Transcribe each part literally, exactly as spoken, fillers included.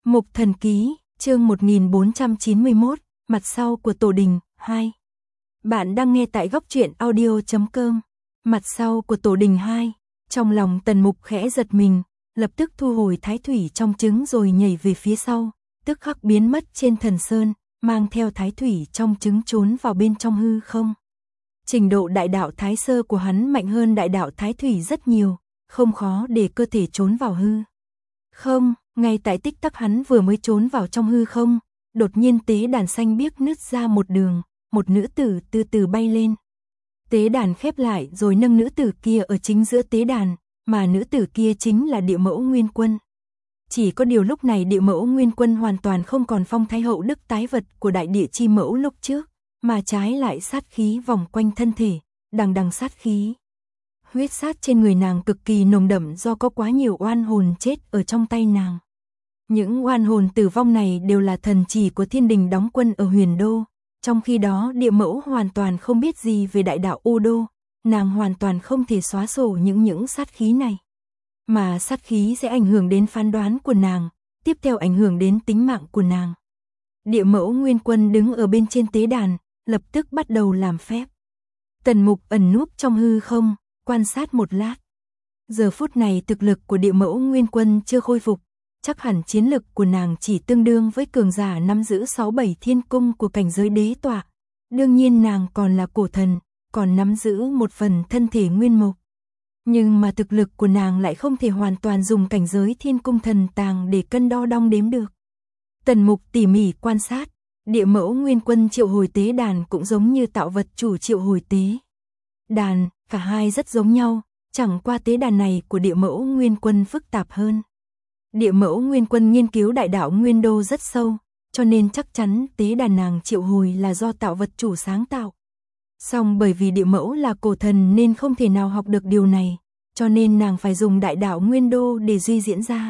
Mục Thần Ký, chương một nghìn bốn trăm chín mươi mốt, mặt sau của Tổ Đình, hai. Bạn đang nghe tại góc truyện audio chấm com. Mặt sau của Tổ Đình hai. Trong lòng Tần Mục khẽ giật mình, lập tức thu hồi thái thủy trong trứng rồi nhảy về phía sau, tức khắc biến mất trên thần sơn, mang theo thái thủy trong trứng trốn vào bên trong hư không. Trình độ đại đạo thái sơ của hắn mạnh hơn đại đạo thái thủy rất nhiều, không khó để cơ thể trốn vào hư không. Ngay tại tích tắc hắn vừa mới trốn vào trong hư không, đột nhiên tế đàn xanh biếc nứt ra một đường, một nữ tử từ từ bay lên. Tế đàn khép lại rồi nâng nữ tử kia ở chính giữa tế đàn, mà nữ tử kia chính là Địa Mẫu Nguyên Quân. Chỉ có điều lúc này Địa Mẫu Nguyên Quân hoàn toàn không còn phong thái hậu đức tái vật của đại địa chi mẫu lúc trước, mà trái lại sát khí vòng quanh thân thể, đằng đằng sát khí. Huyết sát trên người nàng cực kỳ nồng đậm do có quá nhiều oan hồn chết ở trong tay nàng. Những oan hồn tử vong này đều là thần chỉ của thiên đình đóng quân ở Huyền Đô, trong khi đó Địa Mẫu hoàn toàn không biết gì về đại đạo U Đô, nàng hoàn toàn không thể xóa sổ những những sát khí này. Mà sát khí sẽ ảnh hưởng đến phán đoán của nàng, tiếp theo ảnh hưởng đến tính mạng của nàng. Địa Mẫu Nguyên Quân đứng ở bên trên tế đàn, lập tức bắt đầu làm phép. Tần Mục ẩn núp trong hư không, quan sát một lát. Giờ phút này thực lực của Địa Mẫu Nguyên Quân chưa khôi phục, chắc hẳn chiến lực của nàng chỉ tương đương với cường giả nắm giữ sáu bảy thiên cung của cảnh giới đế tọa. Đương nhiên nàng còn là cổ thần, còn nắm giữ một phần thân thể nguyên mộc. Nhưng mà thực lực của nàng lại không thể hoàn toàn dùng cảnh giới thiên cung thần tàng để cân đo đong đếm được. Tần Mục tỉ mỉ quan sát, Địa Mẫu Nguyên Quân triệu hồi tế đàn cũng giống như tạo vật chủ triệu hồi tế đàn, cả hai rất giống nhau, chẳng qua tế đàn này của Địa Mẫu Nguyên Quân phức tạp hơn. Địa Mẫu Nguyên Quân nghiên cứu đại đạo Nguyên Đô rất sâu, cho nên chắc chắn tế đàn nàng triệu hồi là do tạo vật chủ sáng tạo. Song bởi vì Địa Mẫu là cổ thần nên không thể nào học được điều này, cho nên nàng phải dùng đại đạo Nguyên Đô để duy diễn ra.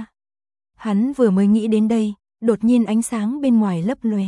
Hắn vừa mới nghĩ đến đây, đột nhiên ánh sáng bên ngoài lấp lóe.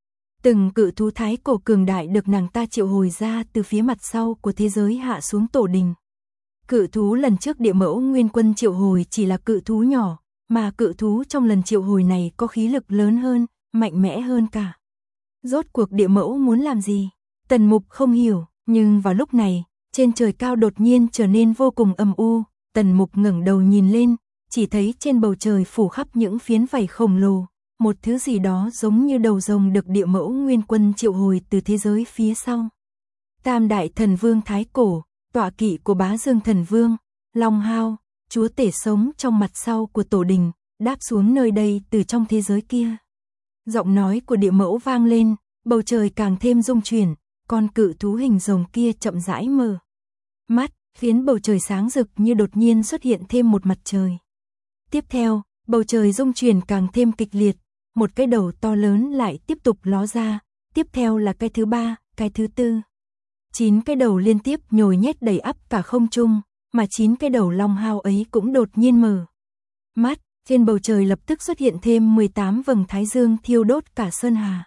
Từng cự thú thái cổ cường đại được nàng ta triệu hồi ra từ phía mặt sau của thế giới hạ xuống Tổ Đình. Cự thú lần trước Địa Mẫu Nguyên Quân triệu hồi chỉ là cự thú nhỏ, mà cự thú trong lần triệu hồi này có khí lực lớn hơn, mạnh mẽ hơn cả. Rốt cuộc Địa Mẫu muốn làm gì? Tần Mục không hiểu, nhưng vào lúc này, trên trời cao đột nhiên trở nên vô cùng âm u. Tần Mục ngẩng đầu nhìn lên, chỉ thấy trên bầu trời phủ khắp những phiến vảy khổng lồ, một thứ gì đó giống như đầu rồng được Địa Mẫu Nguyên Quân triệu hồi từ thế giới phía sau. Tam đại thần vương thái cổ, tọa kỵ của Bá Dương Thần Vương, Long Hao, chúa tể sống trong mặt sau của Tổ Đình, đáp xuống nơi đây từ trong thế giới kia. Giọng nói của Địa Mẫu vang lên, bầu trời càng thêm rung chuyển, con cự thú hình rồng kia chậm rãi mở mắt, khiến bầu trời sáng rực như đột nhiên xuất hiện thêm một mặt trời. Tiếp theo, bầu trời rung chuyển càng thêm kịch liệt, một cái đầu to lớn lại tiếp tục ló ra, tiếp theo là cái thứ ba, cái thứ tư. Chín cái đầu liên tiếp nhồi nhét đầy ắp cả không trung, mà chín cái đầu Long Hao ấy cũng đột nhiên mở mắt, trên bầu trời lập tức xuất hiện thêm mười tám vầng thái dương thiêu đốt cả sơn hà.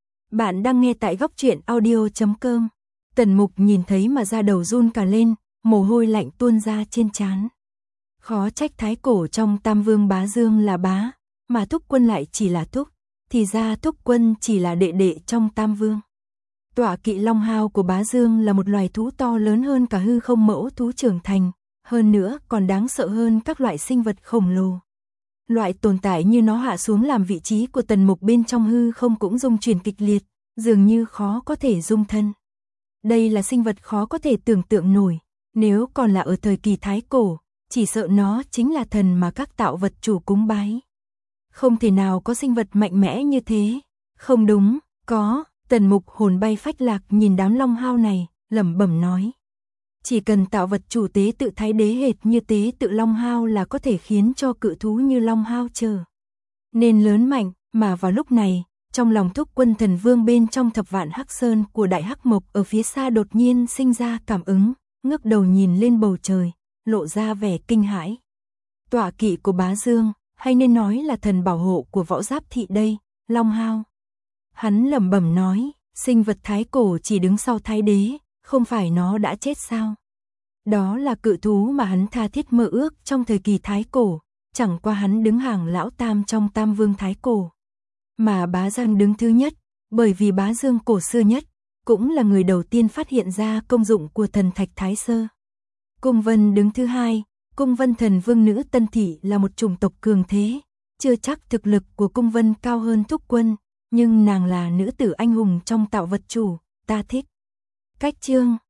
Bạn đang nghe tại góc truyện audio chấm com. Tần Mục nhìn thấy mà da đầu run cả lên, mồ hôi lạnh tuôn ra trên trán. Khó trách thái cổ trong Tam Vương Bá Dương là bá, mà Thúc Quân lại chỉ là Thúc, thì ra Thúc Quân chỉ là đệ đệ trong Tam Vương. Tọa kỵ Long Hao của Bá Dương là một loài thú to lớn hơn cả hư không mẫu thú trưởng thành, hơn nữa còn đáng sợ hơn các loại sinh vật khổng lồ. Loại tồn tại như nó hạ xuống làm vị trí của Tần Mục bên trong hư không cũng rung chuyển kịch liệt, dường như khó có thể dung thân. Đây là sinh vật khó có thể tưởng tượng nổi, nếu còn là ở thời kỳ thái cổ, chỉ sợ nó chính là thần mà các tạo vật chủ cúng bái. Không thể nào có sinh vật mạnh mẽ như thế. Không đúng, có. Tần Mục hồn bay phách lạc nhìn đám Long Hao này, lẩm bẩm nói. Chỉ cần tạo vật chủ tế tự thái đế hệt như tế tự Long Hao là có thể khiến cho cự thú như Long Hao trở nên lớn mạnh, mà vào lúc này, trong lòng Thúc Quân Thần Vương bên trong thập vạn Hắc Sơn của Đại Hắc Mộc ở phía xa đột nhiên sinh ra cảm ứng, ngước đầu nhìn lên bầu trời, lộ ra vẻ kinh hãi. Tọa kỵ của Bá Dương, hay nên nói là thần bảo hộ của Võ Giáp Thị đây, Long Hao. Hắn lẩm bẩm nói, sinh vật thái cổ chỉ đứng sau thái đế, không phải nó đã chết sao? Đó là cự thú mà hắn tha thiết mơ ước trong thời kỳ thái cổ, chẳng qua hắn đứng hàng lão tam trong Tam Vương Thái Cổ. Mà Bá Giang đứng thứ nhất, bởi vì Bá Dương cổ xưa nhất, cũng là người đầu tiên phát hiện ra công dụng của thần thạch Thái Sơ. Cung Vân đứng thứ hai, Cung Vân thần vương nữ Tân Thị là một chủng tộc cường thế, chưa chắc thực lực của Cung Vân cao hơn Thúc Quân, nhưng nàng là nữ tử anh hùng trong tạo vật chủ, ta thích. Cách chương